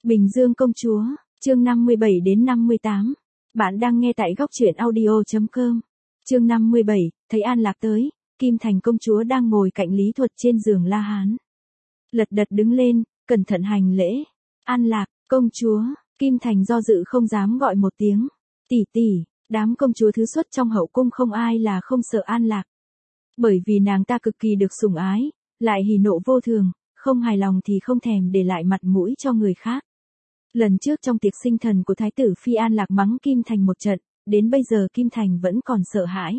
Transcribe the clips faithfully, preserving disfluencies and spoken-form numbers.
Bình Dương công chúa, chương năm mươi bảy đến năm mươi tám. Bạn đang nghe tại góc truyện audio chấm com. Chương năm mươi bảy, thấy An Lạc tới, Kim Thành công chúa đang ngồi cạnh Lý Thuật trên giường La Hán. Lật đật đứng lên, cẩn thận hành lễ. An Lạc, công chúa, Kim Thành do dự không dám gọi một tiếng. Tỷ tỷ, đám công chúa thứ xuất trong hậu cung không ai là không sợ An Lạc. Bởi vì nàng ta cực kỳ được sủng ái, lại hỉ nộ vô thường, không hài lòng thì không thèm để lại mặt mũi cho người khác. Lần trước trong tiệc sinh thần của Thái tử Phi, An Lạc mắng Kim Thành một trận, đến bây giờ Kim Thành vẫn còn sợ hãi.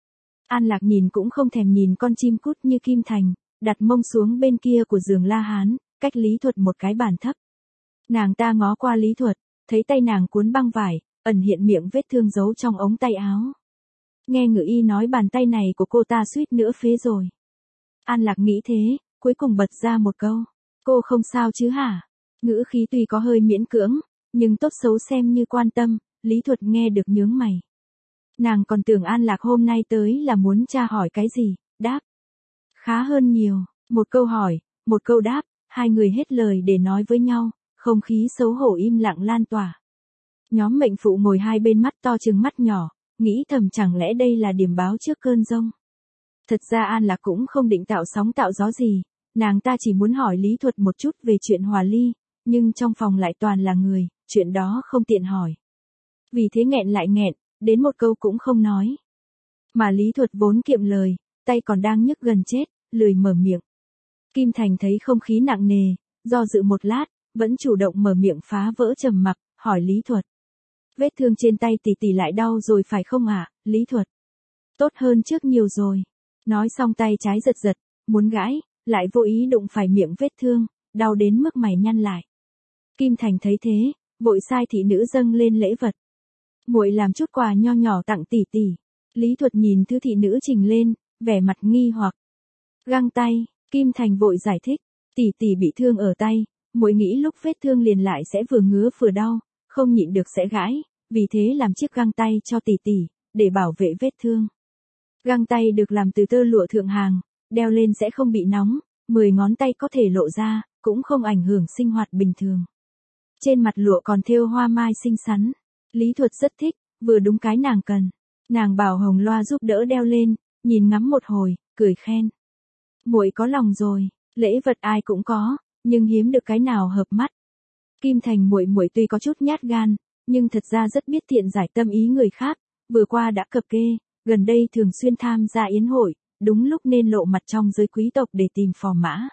An Lạc nhìn cũng không thèm nhìn con chim cút như Kim Thành, đặt mông xuống bên kia của giường La Hán, cách Lý Thuật một cái bàn thấp. Nàng ta ngó qua Lý Thuật, thấy tay nàng cuốn băng vải, ẩn hiện miệng vết thương giấu trong ống tay áo. Nghe ngự y nói bàn tay này của cô ta suýt nữa phế rồi. An Lạc nghĩ thế, cuối cùng bật ra một câu. Cô không sao chứ hả? Ngữ khí tuy có hơi miễn cưỡng, nhưng tốt xấu xem như quan tâm, Lý Thuật nghe được nhướng mày. Nàng còn tưởng An Lạc hôm nay tới là muốn tra hỏi cái gì, đáp. Khá hơn nhiều, một câu hỏi, một câu đáp, hai người hết lời để nói với nhau, không khí xấu hổ im lặng lan tỏa. Nhóm mệnh phụ ngồi hai bên mắt to trừng mắt nhỏ, nghĩ thầm chẳng lẽ đây là điểm báo trước cơn giông. Thật ra An Lạc cũng không định tạo sóng tạo gió gì, nàng ta chỉ muốn hỏi Lý Thuật một chút về chuyện hòa ly, nhưng trong phòng lại toàn là người, chuyện đó không tiện hỏi. Vì thế nghẹn lại nghẹn, đến một câu cũng không nói. Mà Lý Thuật vốn kiệm lời, tay còn đang nhức gần chết, lười mở miệng. Kim Thành thấy không khí nặng nề, do dự một lát, vẫn chủ động mở miệng phá vỡ trầm mặc, hỏi Lý Thuật. Vết thương trên tay tỷ tỷ lại đau rồi phải không ạ, à, Lý Thuật? Tốt hơn trước nhiều rồi. Nói xong tay trái giật giật, muốn gãi, lại vô ý đụng phải miệng vết thương, đau đến mức mày nhăn lại. Kim Thành thấy thế, vội sai thị nữ dâng lên lễ vật. Muội làm chút quà nho nhỏ tặng tỷ tỷ. Lý Thuật nhìn thứ thị nữ trình lên, vẻ mặt nghi hoặc. Găng tay, Kim Thành vội giải thích, tỷ tỷ bị thương ở tay, muội nghĩ lúc vết thương liền lại sẽ vừa ngứa vừa đau, không nhịn được sẽ gãi, vì thế làm chiếc găng tay cho tỷ tỷ, để bảo vệ vết thương. Găng tay được làm từ tơ lụa thượng hàng, đeo lên sẽ không bị nóng, mười ngón tay có thể lộ ra, cũng không ảnh hưởng sinh hoạt bình thường. Trên mặt lụa còn thêu hoa mai xinh xắn. Lý Thuật rất thích, vừa đúng cái nàng cần. Nàng bảo Hồng Loa giúp đỡ đeo lên, nhìn ngắm một hồi, cười khen. Muội có lòng rồi, lễ vật ai cũng có, nhưng hiếm được cái nào hợp mắt. Kim Thành muội muội tuy có chút nhát gan, nhưng thật ra rất biết tiện giải tâm ý người khác, vừa qua đã cập kê, gần đây thường xuyên tham gia yến hội, đúng lúc nên lộ mặt trong giới quý tộc để tìm phò mã.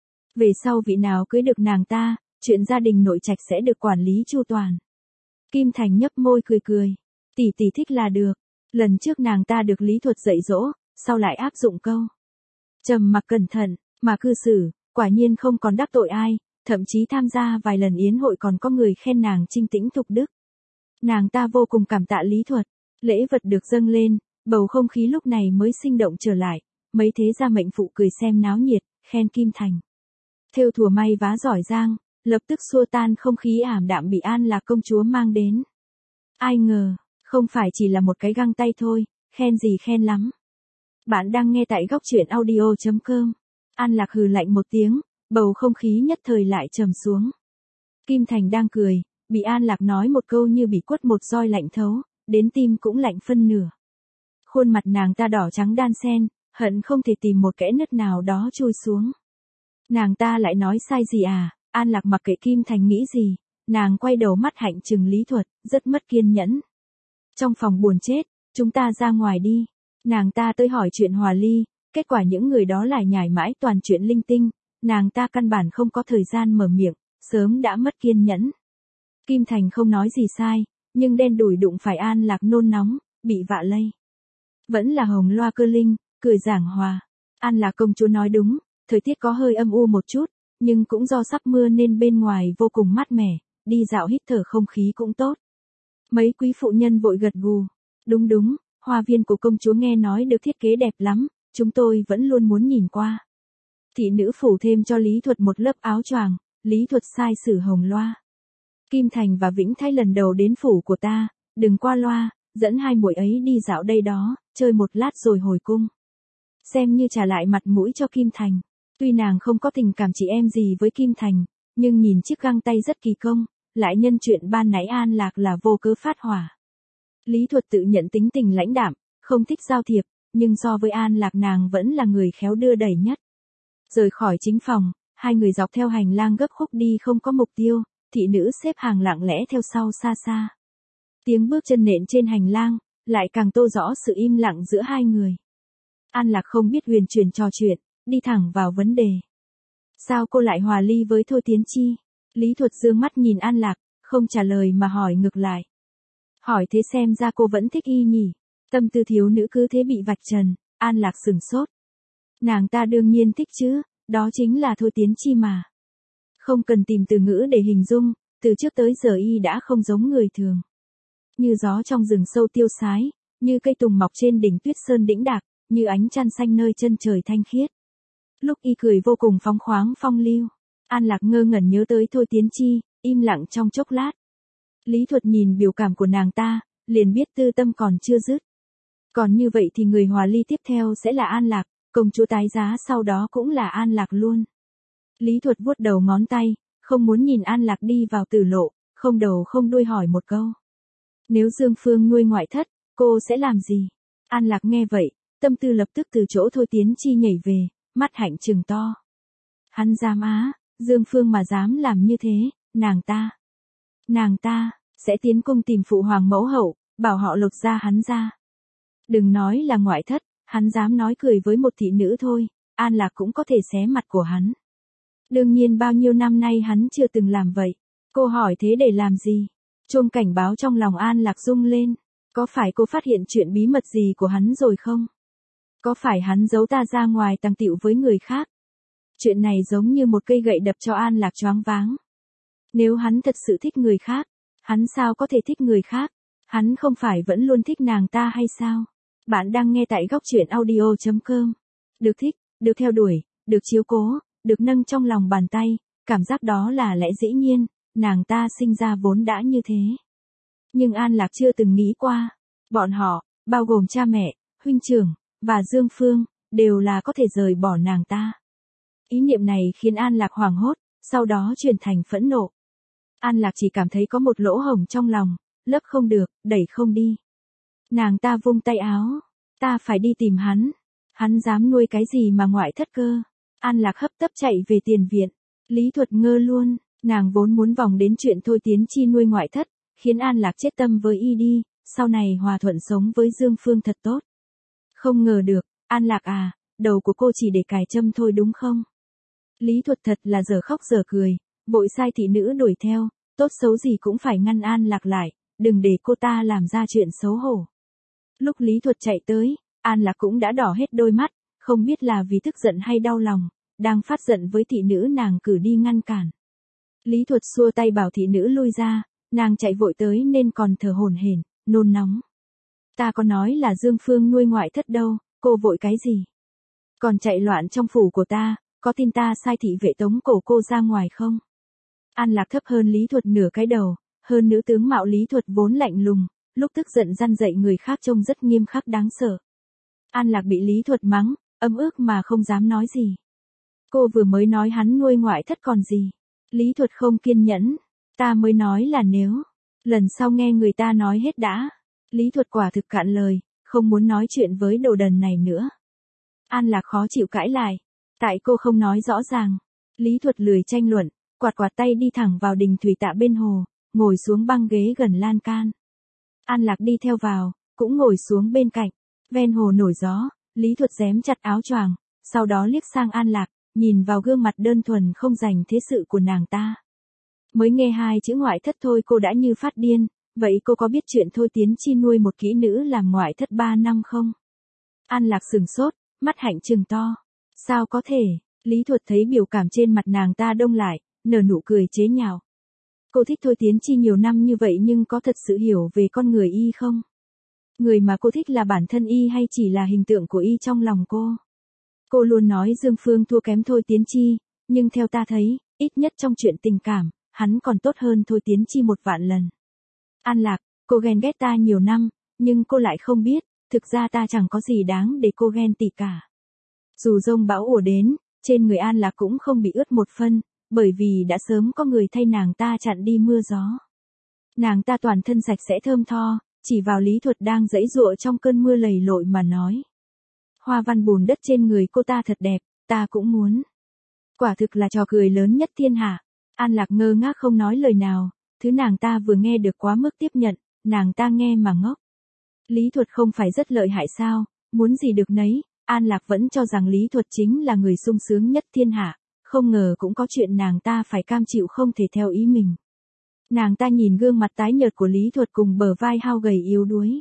Về sau vị nào cưới được nàng ta, chuyện gia đình nội trạch sẽ được quản lý chu toàn. Kim Thành nhấp môi cười cười, tỷ tỷ thích là được. Lần trước nàng ta được Lý Thuật dạy dỗ, sau lại áp dụng câu trầm mặc cẩn thận, mà cư xử, quả nhiên không còn đắc tội ai, thậm chí tham gia vài lần yến hội còn có người khen nàng trinh tĩnh thục đức. Nàng ta vô cùng cảm tạ Lý Thuật, lễ vật được dâng lên, bầu không khí lúc này mới sinh động trở lại, mấy thế gia mệnh phụ cười xem náo nhiệt, khen Kim Thành. Thêu thùa may vá giỏi giang, lập tức xua tan không khí ảm đạm bị An Lạc công chúa mang đến. Ai ngờ, không phải chỉ là một cái găng tay thôi, khen gì khen lắm. Bạn đang nghe tại góc truyện audio chấm com. An Lạc hừ lạnh một tiếng, bầu không khí nhất thời lại trầm xuống. Kim Thành đang cười, bị An Lạc nói một câu như bị quất một roi lạnh thấu, đến tim cũng lạnh phân nửa. Khuôn mặt nàng ta đỏ trắng đan xen, hận không thể tìm một kẽ nứt nào đó chui xuống. Nàng ta lại nói sai gì à? An Lạc mặc kệ Kim Thành nghĩ gì, nàng quay đầu mắt hạnh trừng Lý Thuật, rất mất kiên nhẫn. Trong phòng buồn chết, chúng ta ra ngoài đi. Nàng ta tới hỏi chuyện hòa ly, kết quả những người đó lại nhải mãi toàn chuyện linh tinh, nàng ta căn bản không có thời gian mở miệng, sớm đã mất kiên nhẫn. Kim Thành không nói gì sai, nhưng đen đủi đụng phải An Lạc nôn nóng, bị vạ lây. Vẫn là Hồng Loa cơ linh, cười giảng hòa. An Lạc công chúa nói đúng, thời tiết có hơi âm u một chút, nhưng cũng do sắp mưa nên bên ngoài vô cùng mát mẻ, đi dạo hít thở không khí cũng tốt. Mấy quý phụ nhân vội gật gù. Đúng đúng, hoa viên của công chúa nghe nói được thiết kế đẹp lắm, chúng tôi vẫn luôn muốn nhìn qua. Thị nữ phủ thêm cho Lý Thuật một lớp áo choàng, Lý Thuật sai sử Hồng Loa. Kim Thành và Vĩnh Thái lần đầu đến phủ của ta, đừng qua loa, dẫn hai muội ấy đi dạo đây đó, chơi một lát rồi hồi cung. Xem như trả lại mặt mũi cho Kim Thành. Tuy nàng không có tình cảm chị em gì với Kim Thành, nhưng nhìn chiếc găng tay rất kỳ công, lại nhân chuyện ban nãy An Lạc là vô cớ phát hỏa. Lý Thuật tự nhận tính tình lãnh đạm, không thích giao thiệp, nhưng so với An Lạc nàng vẫn là người khéo đưa đẩy nhất. Rời khỏi chính phòng, hai người dọc theo hành lang gấp khúc đi không có mục tiêu, thị nữ xếp hàng lặng lẽ theo sau xa xa. Tiếng bước chân nện trên hành lang, lại càng tô rõ sự im lặng giữa hai người. An Lạc không biết huyền chuyển trò chuyện, đi thẳng vào vấn đề. Sao cô lại hòa ly với Thôi Tiến Chi? Lý Thuật dương mắt nhìn An Lạc, không trả lời mà hỏi ngược lại. Hỏi thế xem ra cô vẫn thích y nhỉ? Tâm tư thiếu nữ cứ thế bị vạch trần, An Lạc sửng sốt. Nàng ta đương nhiên thích chứ, đó chính là Thôi Tiến Chi mà. Không cần tìm từ ngữ để hình dung, từ trước tới giờ y đã không giống người thường. Như gió trong rừng sâu tiêu sái, như cây tùng mọc trên đỉnh tuyết sơn đĩnh đạc, như ánh trăng xanh nơi chân trời thanh khiết. Lúc y cười vô cùng phóng khoáng phong lưu, An Lạc ngơ ngẩn nhớ tới Thôi Tiến Chi, im lặng trong chốc lát. Lý Thuật nhìn biểu cảm của nàng ta, liền biết tư tâm còn chưa dứt. Còn như vậy thì người hòa ly tiếp theo sẽ là An Lạc, công chúa tái giá sau đó cũng là An Lạc luôn. Lý Thuật vuốt đầu ngón tay, không muốn nhìn An Lạc đi vào tử lộ, không đầu không đuôi hỏi một câu. Nếu Dương Phương nuôi ngoại thất, cô sẽ làm gì? An Lạc nghe vậy, tâm tư lập tức từ chỗ Thôi Tiến Chi nhảy về, mắt hạnh trừng to. Hắn dám á, Dương Phương mà dám làm như thế, nàng ta. Nàng ta, sẽ tiến cung tìm phụ hoàng mẫu hậu, bảo họ lột da hắn ra. Đừng nói là ngoại thất, hắn dám nói cười với một thị nữ thôi, An Lạc cũng có thể xé mặt của hắn. Đương nhiên bao nhiêu năm nay hắn chưa từng làm vậy. Cô hỏi thế để làm gì? Chuông cảnh báo trong lòng An Lạc rung lên. Có phải cô phát hiện chuyện bí mật gì của hắn rồi không? Có phải hắn giấu ta ra ngoài tàng tiệu với người khác? Chuyện này giống như một cây gậy đập cho An Lạc choáng váng. Nếu hắn thật sự thích người khác, hắn sao có thể thích người khác? Hắn không phải vẫn luôn thích nàng ta hay sao? Bạn đang nghe tại góc truyện audio chấm com. Được thích, được theo đuổi, được chiếu cố, được nâng trong lòng bàn tay, cảm giác đó là lẽ dĩ nhiên, nàng ta sinh ra vốn đã như thế. Nhưng An Lạc chưa từng nghĩ qua, bọn họ, bao gồm cha mẹ, huynh trưởng, và Dương Phương, đều là có thể rời bỏ nàng ta. Ý niệm này khiến An Lạc hoảng hốt, sau đó chuyển thành phẫn nộ. An Lạc chỉ cảm thấy có một lỗ hổng trong lòng, lấp không được, đẩy không đi. Nàng ta vung tay áo, ta phải đi tìm hắn, hắn dám nuôi cái gì mà ngoại thất cơ. An Lạc hấp tấp chạy về tiền viện, Lý Thuật ngơ luôn, nàng vốn muốn vòng đến chuyện Thôi Tiến Chi nuôi ngoại thất, khiến An Lạc chết tâm với y đi, sau này hòa thuận sống với Dương Phương thật tốt. Không ngờ được, An Lạc à, đầu của cô chỉ để cài châm thôi đúng không? Lý Thuật thật là giờ khóc giờ cười, vội sai thị nữ đuổi theo, tốt xấu gì cũng phải ngăn An Lạc lại, đừng để cô ta làm ra chuyện xấu hổ. Lúc Lý Thuật chạy tới, An Lạc cũng đã đỏ hết đôi mắt, không biết là vì tức giận hay đau lòng, đang phát giận với thị nữ nàng cử đi ngăn cản. Lý Thuật xua tay bảo thị nữ lui ra, nàng chạy vội tới nên còn thở hổn hển, nôn nóng. Ta có nói là Dương Phương nuôi ngoại thất đâu, cô vội cái gì? Còn chạy loạn trong phủ của ta, có tin ta sai thị vệ tống cổ cô ra ngoài không? An Lạc thấp hơn Lý Thuật nửa cái đầu, hơn nữ tướng mạo Lý Thuật vốn lạnh lùng, lúc tức giận răn dạy người khác trông rất nghiêm khắc đáng sợ. An Lạc bị Lý Thuật mắng, ấm ức mà không dám nói gì. Cô vừa mới nói hắn nuôi ngoại thất còn gì. Lý Thuật không kiên nhẫn, ta mới nói là nếu, lần sau nghe người ta nói hết đã. Lý Thuật quả thực cạn lời, không muốn nói chuyện với đồ đần này nữa. An Lạc khó chịu cãi lại, tại cô không nói rõ ràng. Lý Thuật lười tranh luận, quạt quạt tay đi thẳng vào đình thủy tạ bên hồ, ngồi xuống băng ghế gần lan can. An Lạc đi theo vào, cũng ngồi xuống bên cạnh, ven hồ nổi gió, Lý Thuật rém chặt áo choàng, sau đó liếc sang An Lạc, nhìn vào gương mặt đơn thuần không dành thế sự của nàng ta. Mới nghe hai chữ ngoại thất thôi cô đã như phát điên, vậy cô có biết chuyện Thôi Tiến Chi nuôi một kỹ nữ làm ngoại thất ba năm không? An Lạc sừng sốt, mắt hạnh trừng to. Sao có thể? Lý Thuật thấy biểu cảm trên mặt nàng ta đông lại, nở nụ cười chế nhạo. Cô thích Thôi Tiến Chi nhiều năm như vậy nhưng có thật sự hiểu về con người y không? Người mà cô thích là bản thân y hay chỉ là hình tượng của y trong lòng cô? Cô luôn nói Dương Phương thua kém Thôi Tiến Chi, nhưng theo ta thấy, ít nhất trong chuyện tình cảm, hắn còn tốt hơn Thôi Tiến Chi một vạn lần. An Lạc, cô ghen ghét ta nhiều năm, nhưng cô lại không biết, thực ra ta chẳng có gì đáng để cô ghen tị cả. Dù giông bão ùa đến, trên người An Lạc cũng không bị ướt một phân, bởi vì đã sớm có người thay nàng ta chặn đi mưa gió. Nàng ta toàn thân sạch sẽ thơm tho, chỉ vào Lý Thuật đang giãy giụa trong cơn mưa lầy lội mà nói. Hoa văn bùn đất trên người cô ta thật đẹp, ta cũng muốn. Quả thực là trò cười lớn nhất thiên hạ. An Lạc ngơ ngác không nói lời nào, thứ nàng ta vừa nghe được quá mức tiếp nhận, nàng ta nghe mà ngốc. Lý Thuật không phải rất lợi hại sao, muốn gì được nấy, An Lạc vẫn cho rằng Lý Thuật chính là người sung sướng nhất thiên hạ, không ngờ cũng có chuyện nàng ta phải cam chịu không thể theo ý mình. Nàng ta nhìn gương mặt tái nhợt của Lý Thuật cùng bờ vai hao gầy yếu đuối.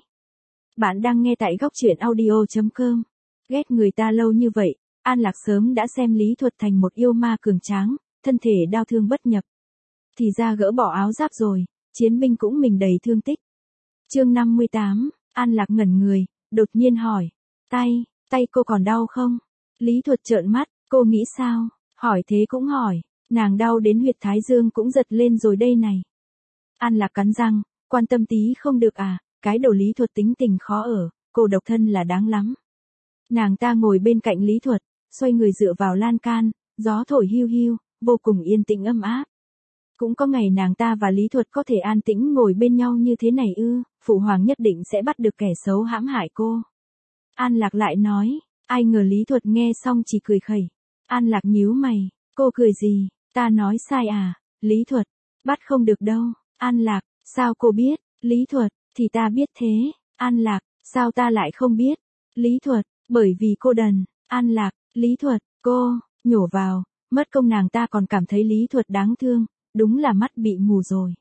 Bạn đang nghe tại góc truyện audio chấm com. Ghét người ta lâu như vậy, An Lạc sớm đã xem Lý Thuật thành một yêu ma cường tráng, thân thể đau thương bất nhập. Thì ra gỡ bỏ áo giáp rồi, chiến binh cũng mình đầy thương tích. Chương năm mươi tám, An Lạc ngẩn người, đột nhiên hỏi. Tay, tay cô còn đau không? Lý Thuật trợn mắt, cô nghĩ sao? Hỏi thế cũng hỏi, nàng đau đến huyệt thái dương cũng giật lên rồi đây này. An Lạc cắn răng, quan tâm tí không được à, cái đồ Lý Thuật tính tình khó ở, cô độc thân là đáng lắm. Nàng ta ngồi bên cạnh Lý Thuật, xoay người dựa vào lan can, gió thổi hiu hiu, vô cùng yên tĩnh ấm áp. Cũng có ngày nàng ta và Lý Thuật có thể an tĩnh ngồi bên nhau như thế này ư, Phụ Hoàng nhất định sẽ bắt được kẻ xấu hãm hại cô. An Lạc lại nói, ai ngờ Lý Thuật nghe xong chỉ cười khẩy. An Lạc nhíu mày, cô cười gì, ta nói sai à, Lý Thuật, bắt không được đâu. An Lạc, sao cô biết? Lý Thuật, thì ta biết thế. An Lạc, sao ta lại không biết? Lý Thuật, bởi vì cô đần. An Lạc, Lý Thuật, cô, nhổ vào, mất công nàng ta còn cảm thấy Lý Thuật đáng thương, đúng là mắt bị mù rồi.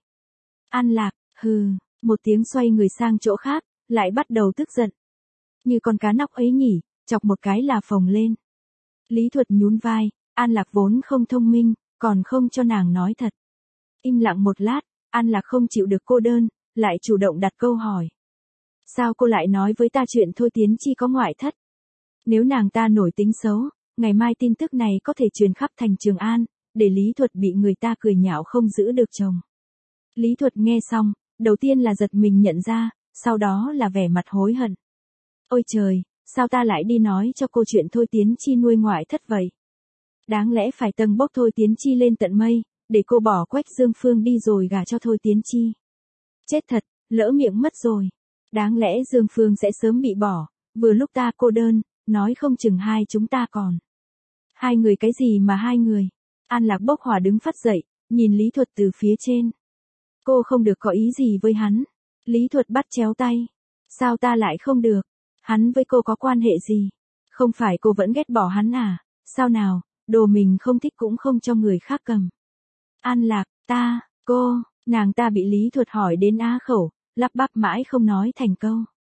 An Lạc, hừ, một tiếng xoay người sang chỗ khác, lại bắt đầu tức giận. Như con cá nóc ấy nhỉ, chọc một cái là phồng lên. Lý Thuật nhún vai, An Lạc vốn không thông minh, còn không cho nàng nói thật. Im lặng một lát, An Lạc không chịu được cô đơn, lại chủ động đặt câu hỏi. Sao cô lại nói với ta chuyện Thôi Tiến Chi có ngoại thất? Nếu nàng ta nổi tính xấu, ngày mai tin tức này có thể truyền khắp thành Trường An, để Lý Thuật bị người ta cười nhạo không giữ được chồng. Lý Thuật nghe xong, đầu tiên là giật mình nhận ra, sau đó là vẻ mặt hối hận. Ôi trời, sao ta lại đi nói cho cô chuyện Thôi Tiến Chi nuôi ngoại thất vậy? Đáng lẽ phải tâng bốc Thôi Tiến Chi lên tận mây, để cô bỏ Quách Dương Phương đi rồi gả cho Thôi Tiến Chi. Chết thật, lỡ miệng mất rồi. Đáng lẽ Dương Phương sẽ sớm bị bỏ, vừa lúc ta cô đơn, nói không chừng hai chúng ta còn. Hai người cái gì mà hai người? An Lạc bốc hỏa đứng phắt dậy, nhìn Lý Thuật từ phía trên. Cô không được có ý gì với hắn. Lý Thuật bắt chéo tay. Sao ta lại không được? Hắn với cô có quan hệ gì? Không phải cô vẫn ghét bỏ hắn à? Sao nào, đồ mình không thích cũng không cho người khác cầm. An Lạc, ta, cô, nàng ta bị Lý Thuật hỏi đến á khẩu, lắp bắp mãi không nói thành câu.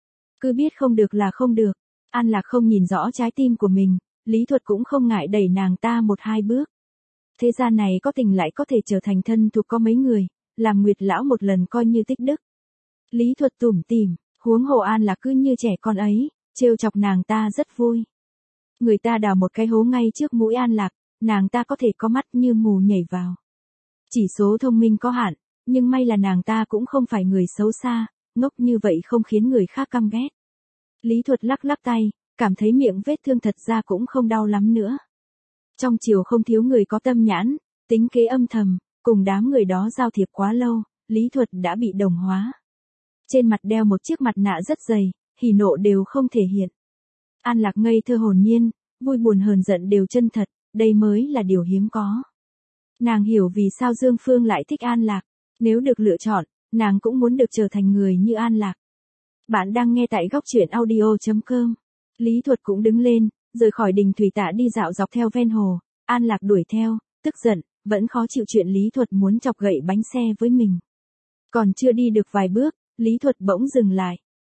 Cứ biết không được là không được. An Lạc không nhìn rõ trái tim của mình, Lý Thuật cũng không ngại đẩy nàng ta một hai bước. Thế gian này có tình lại có thể trở thành thân thuộc có mấy người, làm Nguyệt lão một lần coi như tích đức. Lý Thuật tủm tỉm, huống hồ An Lạc cứ như trẻ con ấy, trêu chọc nàng ta rất vui. Người ta đào một cái hố ngay trước mũi An Lạc, nàng ta có thể có mắt như mù nhảy vào. Chỉ số thông minh có hạn, nhưng may là nàng ta cũng không phải người xấu xa, ngốc như vậy không khiến người khác căm ghét. Lý Thuật lắc lắc tay, cảm thấy miệng vết thương thật ra cũng không đau lắm nữa. Trong triều không thiếu người có tâm nhãn, tính kế âm thầm, cùng đám người đó giao thiệp quá lâu, Lý Thuật đã bị đồng hóa. Trên mặt đeo một chiếc mặt nạ rất dày, hỉ nộ đều không thể hiện. An Lạc ngây thơ hồn nhiên, vui buồn hờn giận đều chân thật, đây mới là điều hiếm có. Nàng hiểu vì sao Dương Phương lại thích An Lạc, nếu được lựa chọn, nàng cũng muốn được trở thành người như An Lạc. Bạn đang nghe tại góc truyện audio chấm com. Lý Thuật cũng đứng lên, rời khỏi đình thủy tạ đi dạo dọc theo ven hồ, An Lạc đuổi theo, tức giận, vẫn khó chịu chuyện Lý Thuật muốn chọc gậy bánh xe với mình. Còn chưa đi được vài bước, Lý Thuật bỗng dừng lại.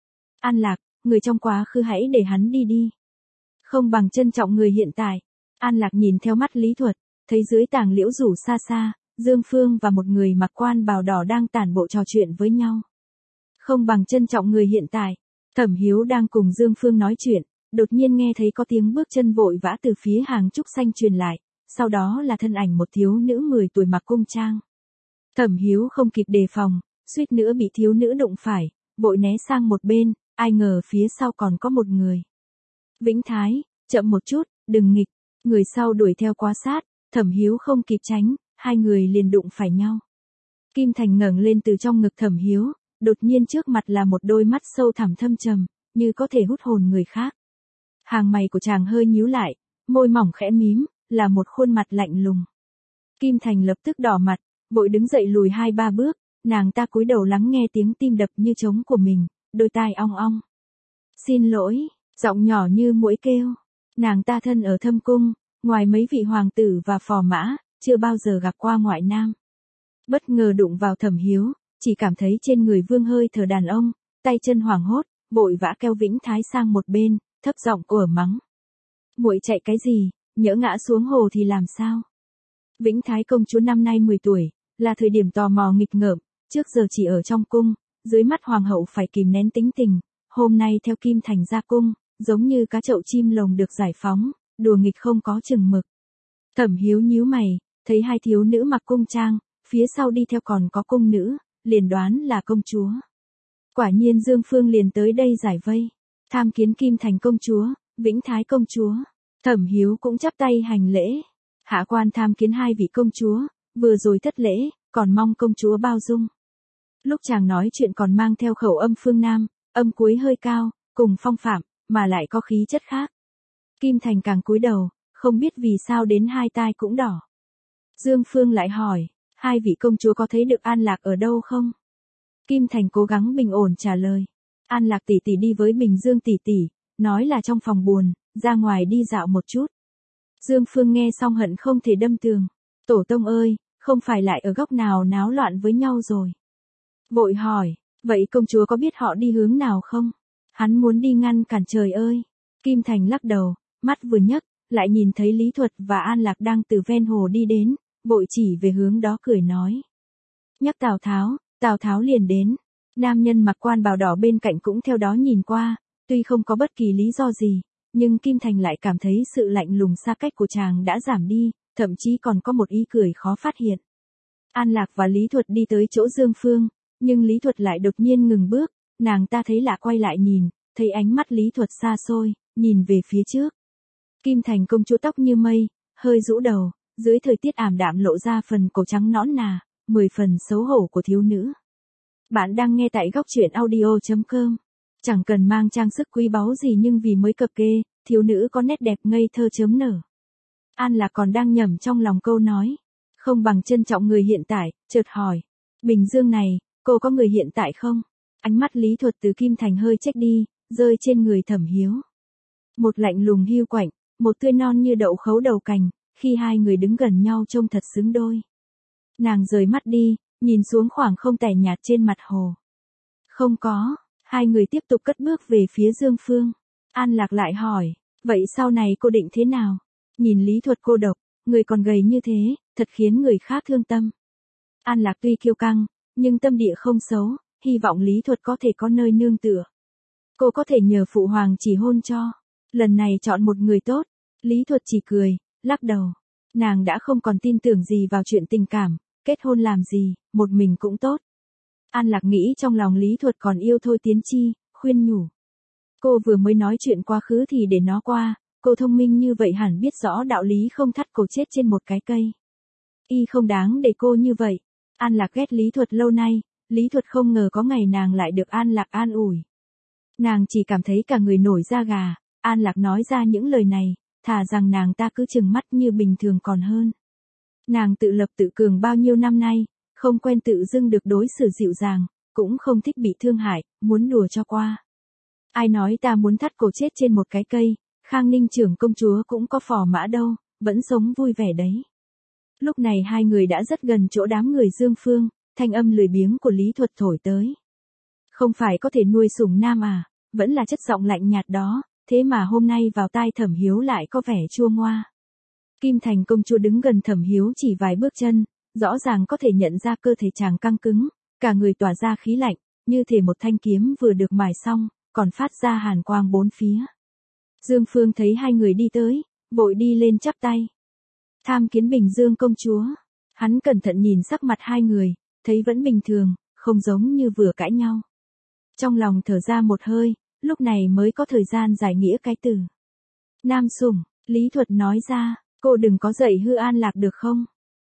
An Lạc, người trong quá khứ hãy để hắn đi đi. Không bằng trân trọng người hiện tại. An Lạc nhìn theo mắt Lý Thuật, thấy dưới tàng liễu rủ xa xa, Dương Phương và một người mặc quan bào đỏ đang tản bộ trò chuyện với nhau. Không bằng trân trọng người hiện tại. Thẩm Hiếu đang cùng Dương Phương nói chuyện, đột nhiên nghe thấy có tiếng bước chân vội vã từ phía hàng trúc xanh truyền lại, sau đó là thân ảnh một thiếu nữ mười tuổi mặc cung trang. Thẩm Hiếu không kịp đề phòng, suýt nữa bị thiếu nữ đụng phải, vội né sang một bên, ai ngờ phía sau còn có một người. Vĩnh Thái, chậm một chút, đừng nghịch. Người sau đuổi theo quá sát, Thẩm Hiếu không kịp tránh, hai người liền đụng phải nhau. Kim Thành ngẩng lên từ trong ngực Thẩm Hiếu, đột nhiên trước mặt là một đôi mắt sâu thẳm thâm trầm, như có thể hút hồn người khác. Hàng mày của chàng hơi nhíu lại, môi mỏng khẽ mím, là một khuôn mặt lạnh lùng. Kim Thành lập tức đỏ mặt, vội đứng dậy lùi hai ba bước, nàng ta cúi đầu lắng nghe tiếng tim đập như trống của mình, đôi tai ong ong. Xin lỗi, giọng nhỏ như muỗi kêu. Nàng ta thân ở thâm cung, ngoài mấy vị hoàng tử và phò mã, chưa bao giờ gặp qua ngoại nam. Bất ngờ đụng vào Thẩm Hiếu, chỉ cảm thấy trên người vương hơi thở đàn ông, tay chân hoảng hốt, vội vã kéo Vĩnh Thái sang một bên, thấp giọng của mắng. Muội chạy cái gì, nhỡ ngã xuống hồ thì làm sao? Vĩnh Thái công chúa năm nay mười tuổi, là thời điểm tò mò nghịch ngợm, trước giờ chỉ ở trong cung, dưới mắt hoàng hậu phải kìm nén tính tình, hôm nay theo Kim Thành ra cung, giống như cá chậu chim lồng được giải phóng, đùa nghịch không có chừng mực. Thẩm Hiếu nhíu mày, thấy hai thiếu nữ mặc cung trang, phía sau đi theo còn có cung nữ, liền đoán là công chúa. Quả nhiên Dương Phương liền tới đây giải vây, tham kiến Kim Thành công chúa, Vĩnh Thái công chúa. Thẩm Hiếu cũng chắp tay hành lễ. Hạ quan tham kiến hai vị công chúa, vừa rồi thất lễ, còn mong công chúa bao dung. Lúc chàng nói chuyện còn mang theo khẩu âm phương Nam, âm cuối hơi cao, cùng phong phạm, mà lại có khí chất khác. Kim Thành càng cúi đầu, không biết vì sao đến hai tai cũng đỏ. Dương Phương lại hỏi, hai vị công chúa có thấy được An Lạc ở đâu không? Kim Thành cố gắng bình ổn trả lời. An Lạc tỷ tỷ đi với Bình Dương tỷ tỷ, nói là trong phòng buồn, ra ngoài đi dạo một chút. Dương Phương nghe xong hận không thể đâm tường. Tổ tông ơi, không phải lại ở góc nào náo loạn với nhau rồi. Vội hỏi, vậy công chúa có biết họ đi hướng nào không? Hắn muốn đi ngăn cản trời ơi. Kim Thành lắc đầu, mắt vừa nhấc, lại nhìn thấy Lý Thuật và An Lạc đang từ ven hồ đi đến, vội chỉ về hướng đó cười nói. Nhắc Tào Tháo, Tào Tháo liền đến. Nam nhân mặc quan bào đỏ bên cạnh cũng theo đó nhìn qua, tuy không có bất kỳ lý do gì, nhưng Kim Thành lại cảm thấy sự lạnh lùng xa cách của chàng đã giảm đi, thậm chí còn có một ý cười khó phát hiện. An Lạc và Lý Thuật đi tới chỗ Dương Phương, nhưng Lý Thuật lại đột nhiên ngừng bước, nàng ta thấy lạ quay lại nhìn, thấy ánh mắt Lý Thuật xa xôi, nhìn về phía trước. Kim Thành công chúa tóc như mây, hơi rũ đầu, dưới thời tiết ảm đạm lộ ra phần cổ trắng nõn nà, mười phần xấu hổ của thiếu nữ. Bạn đang nghe tại góc truyện audio chấm com. Chẳng cần mang trang sức quý báu gì nhưng vì mới cập kê, thiếu nữ có nét đẹp ngây thơ chớm nở. An Lạc còn đang nhẩm trong lòng câu nói, không bằng trân trọng người hiện tại, chợt hỏi, Bình Dương này, cô có người hiện tại không? Ánh mắt Lý Thuật từ Kim Thành hơi chếch đi, rơi trên người Thẩm Hiếu. Một lạnh lùng hiu quạnh, một tươi non như đậu khấu đầu cành, khi hai người đứng gần nhau trông thật xứng đôi. Nàng rời mắt đi, nhìn xuống khoảng không tẻ nhạt trên mặt hồ. Không có, hai người tiếp tục cất bước về phía Dương Phương. An Lạc lại hỏi, vậy sau này cô định thế nào? Nhìn Lý Thuật cô độc, người còn gầy như thế, thật khiến người khác thương tâm. An Lạc tuy kiêu căng, nhưng tâm địa không xấu, hy vọng Lý Thuật có thể có nơi nương tựa. Cô có thể nhờ phụ hoàng chỉ hôn cho. Lần này chọn một người tốt. Lý Thuật chỉ cười, lắc đầu. Nàng đã không còn tin tưởng gì vào chuyện tình cảm, kết hôn làm gì, một mình cũng tốt. An Lạc nghĩ trong lòng Lý Thuật còn yêu Thôi Tiến Chi, khuyên nhủ. Cô vừa mới nói chuyện quá khứ thì để nó qua, cô thông minh như vậy hẳn biết rõ đạo lý không thắt cổ chết trên một cái cây. Y không đáng để cô như vậy. An Lạc ghét Lý Thuật lâu nay, Lý Thuật không ngờ có ngày nàng lại được An Lạc an ủi. Nàng chỉ cảm thấy cả người nổi da gà, An Lạc nói ra những lời này, thà rằng nàng ta cứ trừng mắt như bình thường còn hơn. Nàng tự lập tự cường bao nhiêu năm nay, không quen tự dưng được đối xử dịu dàng, cũng không thích bị thương hại, muốn đùa cho qua. Ai nói ta muốn thắt cổ chết trên một cái cây, Khang Ninh trưởng công chúa cũng có phò mã đâu, vẫn sống vui vẻ đấy. Lúc này hai người đã rất gần chỗ đám người Dương Phương, thanh âm lười biếng của Lý Thuật thổi tới. Không phải có thể nuôi sủng nam à, vẫn là chất giọng lạnh nhạt đó, thế mà hôm nay vào tai Thẩm Hiếu lại có vẻ chua ngoa. Kim Thành công chúa đứng gần Thẩm Hiếu chỉ vài bước chân, rõ ràng có thể nhận ra cơ thể chàng căng cứng, cả người tỏa ra khí lạnh, như thể một thanh kiếm vừa được mài xong, còn phát ra hàn quang bốn phía. Dương Phương thấy hai người đi tới, vội đi lên chắp tay. Tham kiến Bình Dương công chúa. Hắn cẩn thận nhìn sắc mặt hai người, thấy vẫn bình thường, không giống như vừa cãi nhau. Trong lòng thở ra một hơi, lúc này mới có thời gian giải nghĩa cái từ. Nam sủng, Lý Thuật nói ra, cô đừng có dậy hư An Lạc được không?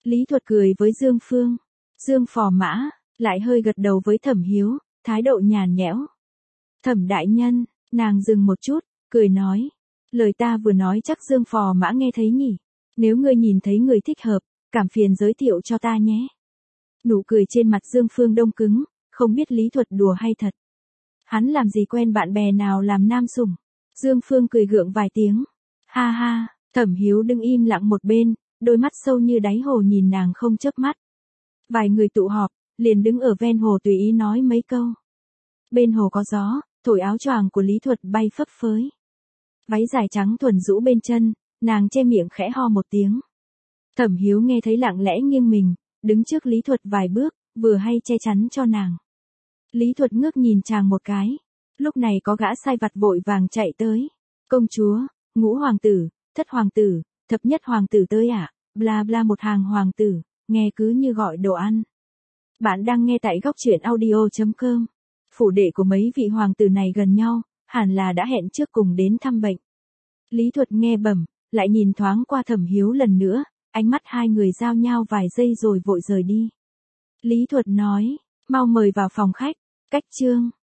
Lý Thuật cười với Dương Phương. Dương Phò Mã, lại hơi gật đầu với Thẩm Hiếu, thái độ nhàn nhẽo. Thẩm đại nhân, nàng dừng một chút, cười nói. Lời ta vừa nói chắc Dương Phò Mã nghe thấy nhỉ. Nếu ngươi nhìn thấy người thích hợp, cảm phiền giới thiệu cho ta nhé. Nụ cười trên mặt Dương Phương đông cứng, không biết Lý Thuật đùa hay thật. Hắn làm gì quen bạn bè nào làm nam sủng. Dương Phương cười gượng vài tiếng. Ha ha, Thẩm Hiếu đứng im lặng một bên, đôi mắt sâu như đáy hồ nhìn nàng không chớp mắt. Vài người tụ họp, liền đứng ở ven hồ tùy ý nói mấy câu. Bên hồ có gió, thổi áo choàng của Lý Thuật bay phấp phới. Váy dài trắng thuần rũ bên chân, nàng che miệng khẽ ho một tiếng. Thẩm Hiếu nghe thấy lặng lẽ nghiêng mình, đứng trước Lý Thuật vài bước, vừa hay che chắn cho nàng. Lý Thuật ngước nhìn chàng một cái. Lúc này có gã sai vặt vội vàng chạy tới. Công chúa, ngũ hoàng tử, thất hoàng tử, thập nhất hoàng tử tới ạ, à? Bla bla một hàng hoàng tử, nghe cứ như gọi đồ ăn. Bạn đang nghe tại góc truyện audio chấm com. Phủ đệ của mấy vị hoàng tử này gần nhau, hẳn là đã hẹn trước cùng đến thăm bệnh. Lý Thuật nghe bẩm, lại nhìn thoáng qua Thẩm Hiếu lần nữa, ánh mắt hai người giao nhau vài giây rồi vội rời đi. Lý Thuật nói, mau mời vào phòng khách, cách trương.